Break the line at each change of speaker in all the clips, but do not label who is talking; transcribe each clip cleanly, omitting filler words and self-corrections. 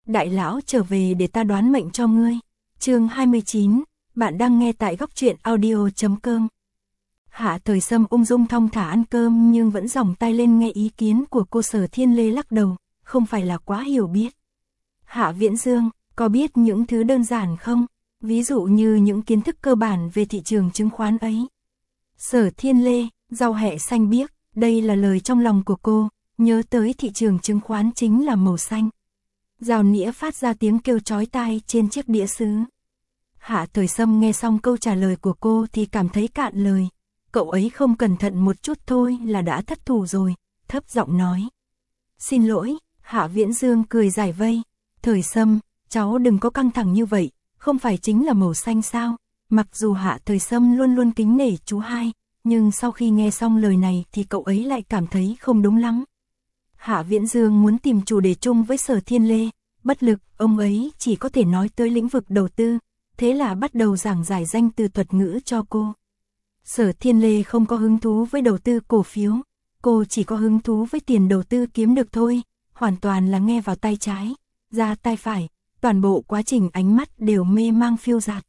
đại lão trở về để ta đoán mệnh cho ngươi. Chương 29, bạn đang nghe tại góc truyện audio.com. Hạ Thời Sâm ung dung thong thả ăn cơm nhưng vẫn giòng tay lên nghe ý kiến của cô Sở Thiên Lê lắc đầu, không phải là quá hiểu biết. Hạ Viễn Dương, có biết những thứ đơn giản không? Ví dụ như những kiến thức cơ bản về thị trường chứng khoán ấy. Sở Thiên Lê, rau hẹ xanh biếc, đây là lời trong lòng của cô, nhớ tới thị trường chứng khoán chính là màu xanh. Rào nĩa phát ra tiếng kêu chói tai trên chiếc đĩa sứ. Hạ Thời Sâm nghe xong câu trả lời của cô thì cảm thấy cạn lời. Cậu ấy không cẩn thận một chút thôi là đã thất thủ rồi, thấp giọng nói. Xin lỗi, Hạ Viễn Dương cười giải vây. Thời Sâm, cháu đừng có căng thẳng như vậy, không phải chính là màu xanh sao? Mặc dù Hạ Thời Sâm luôn luôn kính nể chú hai, nhưng sau khi nghe xong lời này thì cậu ấy lại cảm thấy không đúng lắm. Hạ Viễn Dương muốn tìm chủ đề chung với Sở Thiên Lê, bất lực, ông ấy chỉ có thể nói tới lĩnh vực đầu tư, thế là bắt đầu giảng giải danh từ thuật ngữ cho cô. Sở Thiên Lê không có hứng thú với đầu tư cổ phiếu, cô chỉ có hứng thú với tiền đầu tư kiếm được thôi, hoàn toàn là nghe vào tay trái, ra tay phải, toàn bộ quá trình ánh mắt đều mê mang phiêu dạt.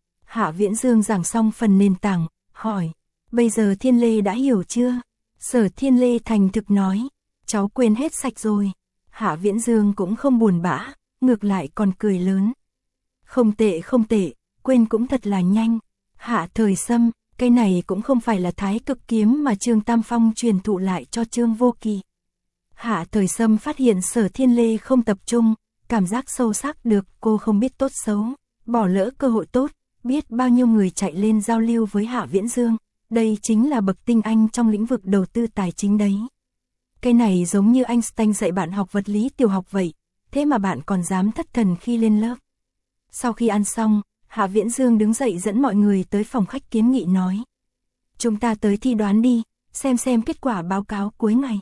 Hạ Viễn Dương giảng xong phần nền tảng, hỏi, bây giờ Thiên Lê đã hiểu chưa? Sở Thiên Lê thành thực nói, cháu quên hết sạch rồi. Hạ Viễn Dương cũng không buồn bã, ngược lại còn cười lớn. Không tệ không tệ, quên cũng thật là nhanh. Hạ Thời Sâm, cái này cũng không phải là Thái Cực kiếm mà Trương Tam Phong truyền thụ lại cho Trương Vô Kỳ. Hạ Thời Sâm phát hiện Sở Thiên Lê không tập trung, cảm giác sâu sắc được cô không biết tốt xấu, bỏ lỡ cơ hội tốt, biết bao nhiêu người chạy lên giao lưu với Hạ Viễn Dương, đây chính là bậc tinh anh trong lĩnh vực đầu tư tài chính đấy. Cái này giống như Einstein dạy bạn học vật lý tiểu học vậy, thế mà bạn còn dám thất thần khi lên lớp. Sau khi ăn xong, Hạ Viễn Dương đứng dậy dẫn mọi người tới phòng khách kiến nghị nói. Chúng ta tới thi đoán đi, xem kết quả báo cáo cuối ngày.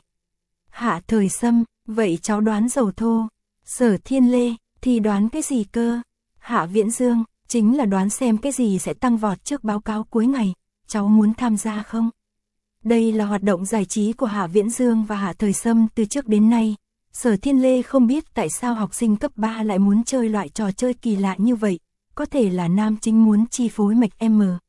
Hạ Thời Sâm, vậy cháu đoán dầu thô. Sở Thiên Lê, thi đoán cái gì cơ? Hạ Viễn Dương, chính là đoán xem cái gì sẽ tăng vọt trước báo cáo cuối ngày, cháu muốn tham gia không? Đây là hoạt động giải trí của Hạ Viễn Dương và Hạ Thời Sâm từ trước đến nay. Sở Thiên Lê không biết tại sao học sinh cấp 3 lại muốn chơi loại trò chơi kỳ lạ như vậy. Có thể là nam chính muốn chi phối mạch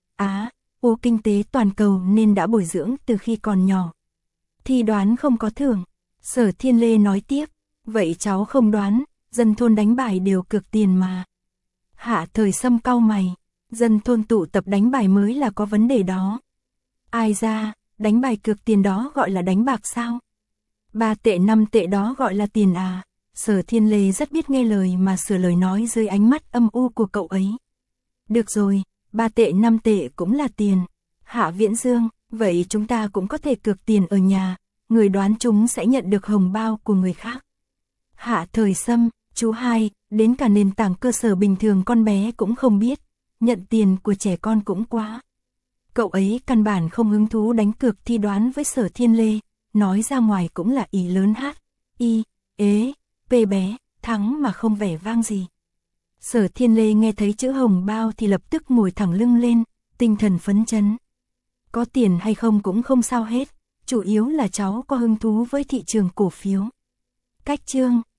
U kinh tế toàn cầu nên đã bồi dưỡng từ khi còn nhỏ. Thi đoán không có thưởng. Sở Thiên Lê nói tiếp. Vậy cháu không đoán, dân thôn đánh bài đều cược tiền mà. Hạ Thời Sâm cau mày. Dân thôn tụ tập đánh bài mới là có vấn đề đó. Ai ra, đánh bài cược tiền đó gọi là đánh bạc sao? 3 tệ 5 tệ đó gọi là tiền à? Sở Thiên Lê rất biết nghe lời mà sửa lời nói dưới ánh mắt âm u của cậu ấy. Được rồi, 3 tệ 5 tệ cũng là tiền. Hạ Viễn Dương, vậy chúng ta cũng có thể cược tiền ở nhà, người đoán chúng sẽ nhận được hồng bao của người khác. Hạ Thời Sâm, chú hai, đến cả nền tảng cơ sở bình thường con bé cũng không biết, nhận tiền của trẻ con cũng quá. Cậu ấy căn bản không hứng thú đánh cược thi đoán với Sở Thiên Lê, nói ra ngoài cũng là ý lớn P bé, thắng mà không vẻ vang gì. Sở Thiên Lê nghe thấy chữ hồng bao thì lập tức ngồi thẳng lưng lên, tinh thần phấn chấn. Có tiền hay không cũng không sao hết, chủ yếu là cháu có hứng thú với thị trường cổ phiếu. Cách chương